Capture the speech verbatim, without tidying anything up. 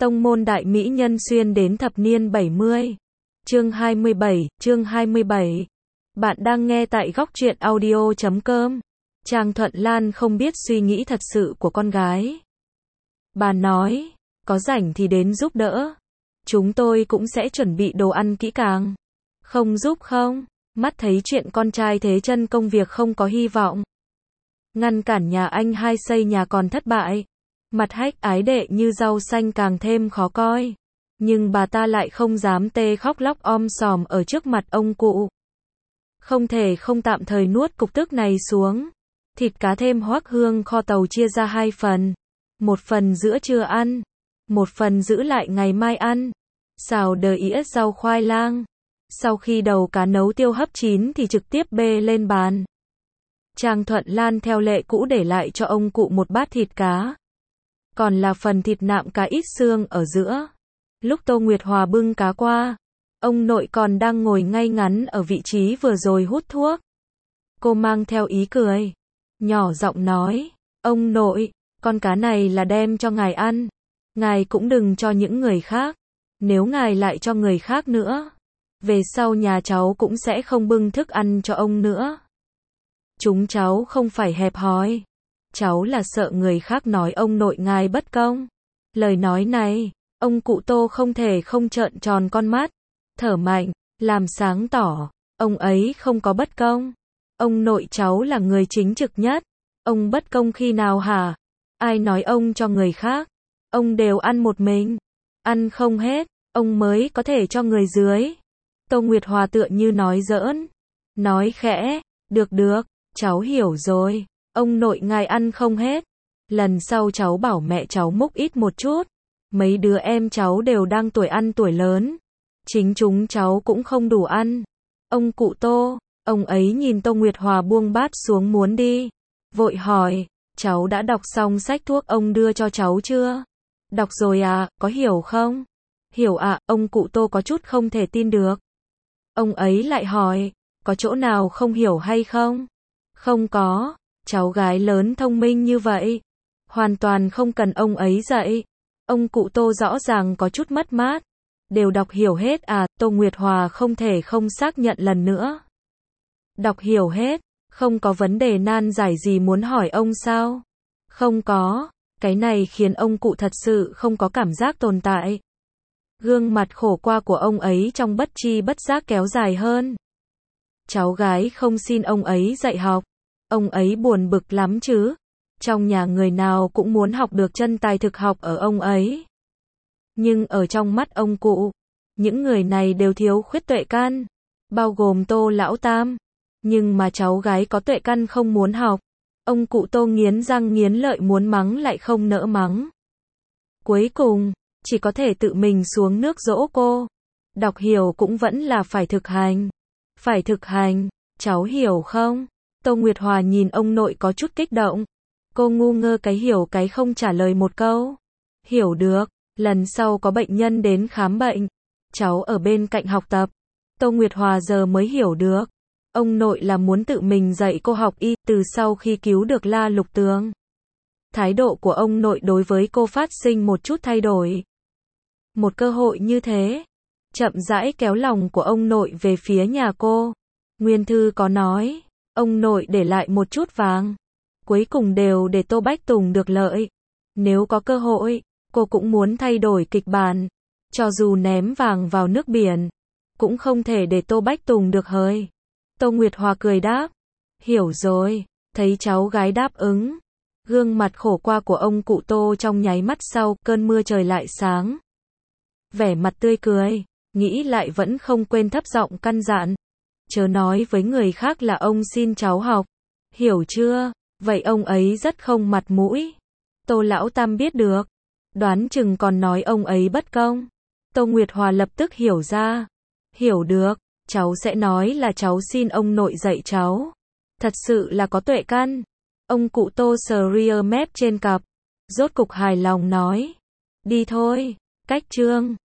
Tông môn đại mỹ nhân xuyên đến thập niên bảy mươi. Chương hai mươi bảy, chương hai mươi bảy. Bạn đang nghe tại góc truyện audio chấm com. Trang Thuận Lan không biết suy nghĩ thật sự của con gái. Bà nói, có rảnh thì đến giúp đỡ. Chúng tôi cũng sẽ chuẩn bị đồ ăn kỹ càng. Không giúp không? Mắt thấy chuyện con trai thế chân công việc không có hy vọng. Ngăn cản nhà anh hai xây nhà còn thất bại. Mặt hách ái đệ như rau xanh càng thêm khó coi. Nhưng bà ta lại không dám tê khóc lóc om sòm ở trước mặt ông cụ. Không thể không tạm thời nuốt cục tức này xuống. Thịt cá thêm hoắc hương kho tàu chia ra hai phần. Một phần giữa trưa ăn. Một phần giữ lại ngày mai ăn. Xào đờ ĩa rau khoai lang. Sau khi đầu cá nấu tiêu hấp chín thì trực tiếp bê lên bàn. Trang Thuận Lan theo lệ cũ để lại cho ông cụ một bát thịt cá. Còn là phần thịt nạm cá ít xương ở giữa. Lúc Tô Nguyệt Hòa bưng cá qua, ông nội còn đang ngồi ngay ngắn ở vị trí vừa rồi hút thuốc. Cô mang theo ý cười, nhỏ giọng nói, ông nội, con cá này là đem cho ngài ăn. Ngài cũng đừng cho những người khác. Nếu ngài lại cho người khác nữa, về sau nhà cháu cũng sẽ không bưng thức ăn cho ông nữa. Chúng cháu không phải hẹp hòi. Cháu là sợ người khác nói ông nội ngài bất công. Lời nói này, ông cụ Tô không thể không trợn tròn con mắt, thở mạnh, làm sáng tỏ, ông ấy không có bất công. Ông nội cháu là người chính trực nhất. Ông bất công khi nào hả? Ai nói ông cho người khác? Ông đều ăn một mình. Ăn không hết, ông mới có thể cho người dưới. Tô Nguyệt Hòa tựa như nói giỡn. Nói khẽ, được được, cháu hiểu rồi. Ông nội ngài ăn không hết. Lần sau cháu bảo mẹ cháu múc ít một chút. Mấy đứa em cháu đều đang tuổi ăn tuổi lớn. Chính chúng cháu cũng không đủ ăn. Ông cụ Tô, ông ấy nhìn Tô Nguyệt Hòa buông bát xuống muốn đi. Vội hỏi, cháu đã đọc xong sách thuốc ông đưa cho cháu chưa? Đọc rồi à, có hiểu không? Hiểu ạ, à, ông cụ Tô có chút không thể tin được. Ông ấy lại hỏi, có chỗ nào không hiểu hay không? Không có. Cháu gái lớn thông minh như vậy, hoàn toàn không cần ông ấy dạy. Ông cụ Tô rõ ràng có chút mất mát. Đều đọc hiểu hết à? Tô Nguyệt Hòa không thể không xác nhận lần nữa. Đọc hiểu hết, không có vấn đề nan giải gì muốn hỏi ông sao? Không có. Cái này khiến ông cụ thật sự không có cảm giác tồn tại. Gương mặt khổ qua của ông ấy trong bất tri bất giác kéo dài hơn. Cháu gái không xin ông ấy dạy học. Ông ấy buồn bực lắm chứ. Trong nhà người nào cũng muốn học được chân tài thực học ở ông ấy. Nhưng ở trong mắt ông cụ, những người này đều thiếu khuyết tuệ căn, bao gồm Tô Lão Tam. Nhưng mà cháu gái có tuệ căn không muốn học. Ông cụ Tô nghiến răng nghiến lợi muốn mắng lại không nỡ mắng. Cuối cùng, chỉ có thể tự mình xuống nước dỗ cô. Đọc hiểu cũng vẫn là phải thực hành. Phải thực hành, cháu hiểu không? Tô Nguyệt Hòa nhìn ông nội có chút kích động. Cô ngu ngơ cái hiểu cái không trả lời một câu. Hiểu được, lần sau có bệnh nhân đến khám bệnh, cháu ở bên cạnh học tập. Tô Nguyệt Hòa giờ mới hiểu được. Ông nội là muốn tự mình dạy cô học y từ sau khi cứu được La Lục Tường. Thái độ của ông nội đối với cô phát sinh một chút thay đổi. Một cơ hội như thế, chậm rãi kéo lòng của ông nội về phía nhà cô. Nguyên thư có nói, ông nội để lại một chút vàng. Cuối cùng đều để Tô Bách Tùng được lợi. Nếu có cơ hội, cô cũng muốn thay đổi kịch bản. Cho dù ném vàng vào nước biển, cũng không thể để Tô Bách Tùng được hời. Tô Nguyệt Hòa cười đáp. Hiểu rồi, thấy cháu gái đáp ứng. Gương mặt khổ qua của ông cụ Tô trong nháy mắt sau cơn mưa trời lại sáng. Vẻ mặt tươi cười, nghĩ lại vẫn không quên thấp giọng căn dặn. Chớ nói với người khác là ông xin cháu học. Hiểu chưa? Vậy ông ấy rất không mặt mũi. Tô Lão Tam biết được. Đoán chừng còn nói ông ấy bất công. Tô Nguyệt Hòa lập tức hiểu ra. Hiểu được, cháu sẽ nói là cháu xin ông nội dạy cháu. Thật sự là có tuệ căn. Ông cụ Tô sờ ria mép trên cặp. Rốt cục hài lòng nói. Đi thôi, cách chương.